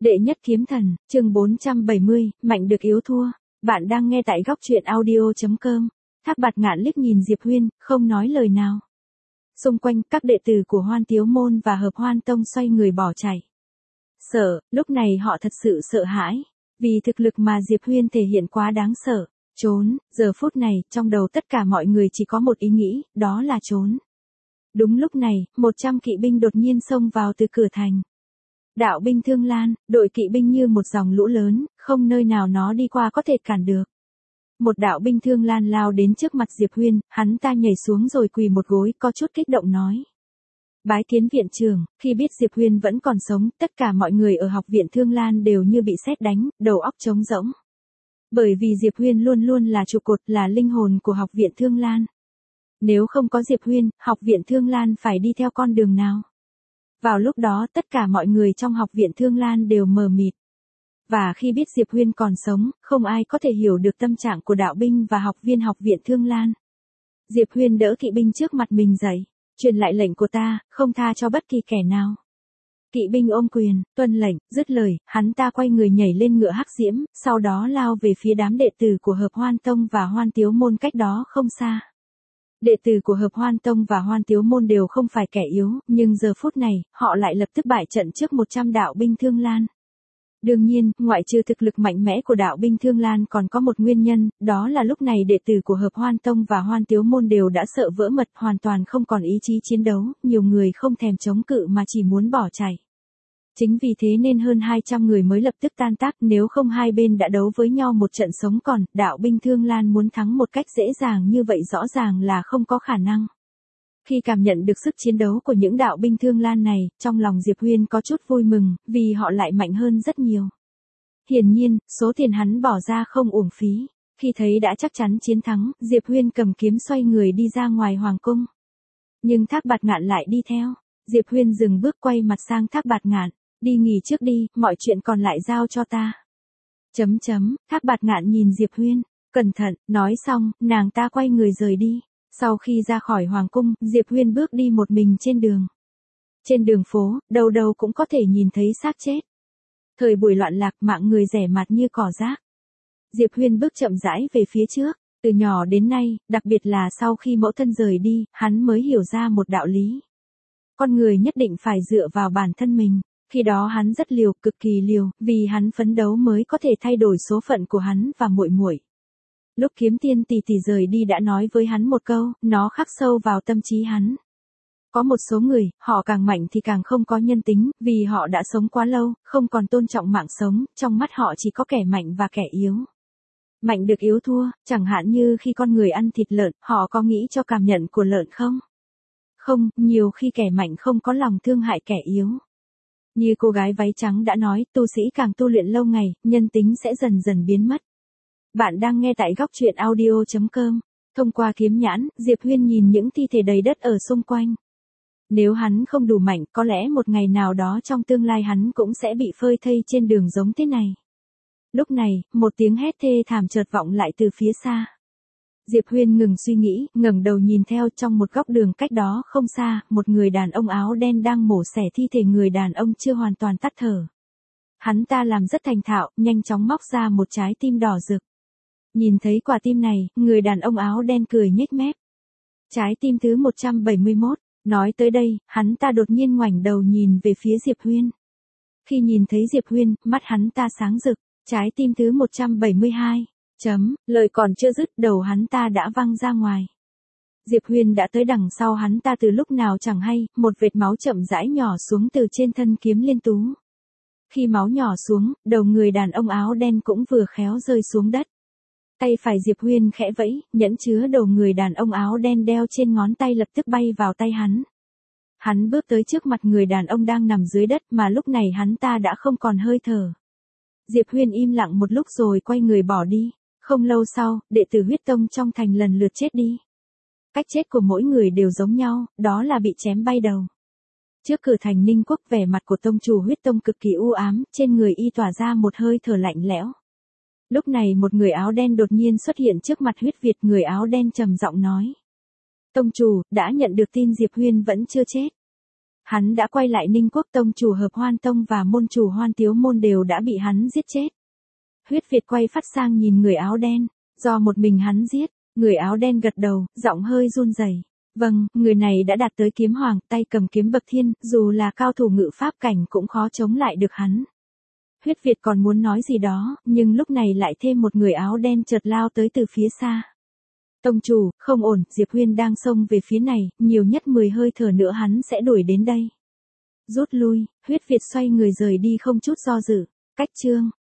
Đệ nhất kiếm thần, chương 470, mạnh được yếu thua. Bạn đang nghe tại góc truyện audio.com. Thác Bạt Ngạn liếc nhìn Diệp Huyên, không nói lời nào. Xung quanh, các đệ tử của Hoan Tiếu Môn và Hợp Hoan Tông xoay người bỏ chạy. Lúc này họ thật sự sợ hãi. Vì thực lực mà Diệp Huyên thể hiện quá đáng sợ. Trốn, giờ phút này, trong đầu tất cả mọi người chỉ có một ý nghĩ, đó là trốn. Đúng lúc này, 100 kỵ binh đột nhiên xông vào từ cửa thành. Đạo binh Thương Lan, đội kỵ binh như một dòng lũ lớn, không nơi nào nó đi qua có thể cản được. Một đạo binh Thương Lan lao đến trước mặt Diệp Huyên, hắn ta nhảy xuống rồi quỳ một gối, có chút kích động nói. Bái kiến viện trưởng, khi biết Diệp Huyên vẫn còn sống, tất cả mọi người ở học viện Thương Lan đều như bị sét đánh, đầu óc trống rỗng. Bởi vì Diệp Huyên luôn luôn là trụ cột, là linh hồn của học viện Thương Lan. Nếu không có Diệp Huyên, học viện Thương Lan phải đi theo con đường nào? Vào lúc đó tất cả mọi người trong học viện Thương Lan đều mờ mịt. Và khi biết Diệp Huyên còn sống, không ai có thể hiểu được tâm trạng của đạo binh và học viên học viện Thương Lan. Diệp Huyên đỡ kỵ binh trước mặt mình dậy, truyền lại lệnh của ta, không tha cho bất kỳ kẻ nào. Kỵ binh ôm quyền, tuân lệnh, dứt lời, hắn ta quay người nhảy lên ngựa hắc diễm, sau đó lao về phía đám đệ tử của Hợp Hoan Tông và Hoan Tiếu Môn cách đó không xa. Đệ tử của Hợp Hoan Tông và Hoan Tiếu Môn đều không phải kẻ yếu, nhưng giờ phút này, họ lại lập tức bại trận trước 100 đạo binh Thương Lan. Đương nhiên, ngoại trừ thực lực mạnh mẽ của đạo binh Thương Lan còn có một nguyên nhân, đó là lúc này đệ tử của Hợp Hoan Tông và Hoan Tiếu Môn đều đã sợ vỡ mật, hoàn toàn không còn ý chí chiến đấu, nhiều người không thèm chống cự mà chỉ muốn bỏ chạy. Chính vì thế nên hơn 200 người mới lập tức tan tác, nếu không hai bên đã đấu với nhau một trận sống còn, đạo binh Thương Lan muốn thắng một cách dễ dàng như vậy rõ ràng là không có khả năng. Khi cảm nhận được sức chiến đấu của những đạo binh Thương Lan này, trong lòng Diệp Huyên có chút vui mừng, vì họ lại mạnh hơn rất nhiều. Hiển nhiên, số tiền hắn bỏ ra không uổng phí. Khi thấy đã chắc chắn chiến thắng, Diệp Huyên cầm kiếm xoay người đi ra ngoài hoàng cung. Nhưng Thác Bạt Ngạn lại đi theo. Diệp Huyên dừng bước quay mặt sang Thác Bạt Ngạn. Đi nghỉ trước đi, mọi chuyện còn lại giao cho ta. Thác Bạt Ngạn nhìn Diệp Huyên, cẩn thận, nói xong, nàng ta quay người rời đi. Sau khi ra khỏi hoàng cung, Diệp Huyên bước đi một mình trên đường. Trên đường phố, đâu đâu cũng có thể nhìn thấy xác chết. Thời buổi loạn lạc, mạng người rẻ mạt như cỏ rác. Diệp Huyên bước chậm rãi về phía trước. Từ nhỏ đến nay, đặc biệt là sau khi mẫu thân rời đi, hắn mới hiểu ra một đạo lý. Con người nhất định phải dựa vào bản thân mình. Khi đó hắn rất liều, cực kỳ liều, vì hắn phấn đấu mới có thể thay đổi số phận của hắn và muội muội. Lúc Kiếm Tiên tỷ tỷ rời đi đã nói với hắn một câu, nó khắc sâu vào tâm trí hắn. Có một số người, họ càng mạnh thì càng không có nhân tính, vì họ đã sống quá lâu, không còn tôn trọng mạng sống, trong mắt họ chỉ có kẻ mạnh và kẻ yếu. Mạnh được yếu thua, chẳng hạn như khi con người ăn thịt lợn, họ có nghĩ cho cảm nhận của lợn không? Không, nhiều khi kẻ mạnh không có lòng thương hại kẻ yếu. Như cô gái váy trắng đã nói, tu sĩ càng tu luyện lâu ngày, nhân tính sẽ dần dần biến mất. Bạn đang nghe tại góc truyện audio.com. Thông qua kiếm nhãn, Diệp Huyên nhìn những thi thể đầy đất ở xung quanh. Nếu hắn không đủ mạnh, có lẽ một ngày nào đó trong tương lai hắn cũng sẽ bị phơi thây trên đường giống thế này. Lúc này, một tiếng hét thê thảm chợt vọng lại từ phía xa. Diệp Huyên ngừng suy nghĩ, ngẩng đầu nhìn theo, trong một góc đường cách đó không xa, một người đàn ông áo đen đang mổ xẻ thi thể người đàn ông chưa hoàn toàn tắt thở. Hắn ta làm rất thành thạo, nhanh chóng móc ra một trái tim đỏ rực. Nhìn thấy quả tim này, người đàn ông áo đen cười nhếch mép. Trái tim thứ 171, nói tới đây, hắn ta đột nhiên ngoảnh đầu nhìn về phía Diệp Huyên. Khi nhìn thấy Diệp Huyên, mắt hắn ta sáng rực, trái tim thứ 172. Lời còn chưa dứt, đầu hắn ta đã văng ra ngoài. Diệp Huyên đã tới đằng sau hắn ta từ lúc nào chẳng hay, một vệt máu chậm rãi nhỏ xuống từ trên thân kiếm liên tú. Khi máu nhỏ xuống, đầu người đàn ông áo đen cũng vừa khéo rơi xuống đất. Tay phải Diệp Huyên khẽ vẫy, nhẫn chứa đầu người đàn ông áo đen đeo trên ngón tay lập tức bay vào tay hắn. Hắn bước tới trước mặt người đàn ông đang nằm dưới đất mà lúc này hắn ta đã không còn hơi thở. Diệp Huyên im lặng một lúc rồi quay người bỏ đi. Không lâu sau, đệ tử Huyết Tông trong thành lần lượt chết đi. Cách chết của mỗi người đều giống nhau, đó là bị chém bay đầu. Trước cửa thành Ninh Quốc, vẻ mặt của tông chủ Huyết Tông cực kỳ u ám, trên người y tỏa ra một hơi thở lạnh lẽo. Lúc này một người áo đen đột nhiên xuất hiện trước mặt Huyết Việt, người áo đen trầm giọng nói. Tông chủ, đã nhận được tin Diệp Huyên vẫn chưa chết. Hắn đã quay lại Ninh Quốc, tông chủ Hợp Hoan Tông và môn chủ Hoan Tiếu Môn đều đã bị hắn giết chết. Huyết Việt quay phát sang nhìn người áo đen, do một mình hắn giết, người áo đen gật đầu, giọng hơi run rẩy. Vâng, người này đã đạt tới kiếm hoàng, tay cầm kiếm bậc thiên, dù là cao thủ ngự pháp cảnh cũng khó chống lại được hắn. Huyết Việt còn muốn nói gì đó, nhưng lúc này lại thêm một người áo đen chợt lao tới từ phía xa. Tông chủ, không ổn, Diệp Huyên đang xông về phía này, nhiều nhất 10 hơi thở nữa hắn sẽ đuổi đến đây. Rút lui, Huyết Việt xoay người rời đi không chút do dự. Cách chương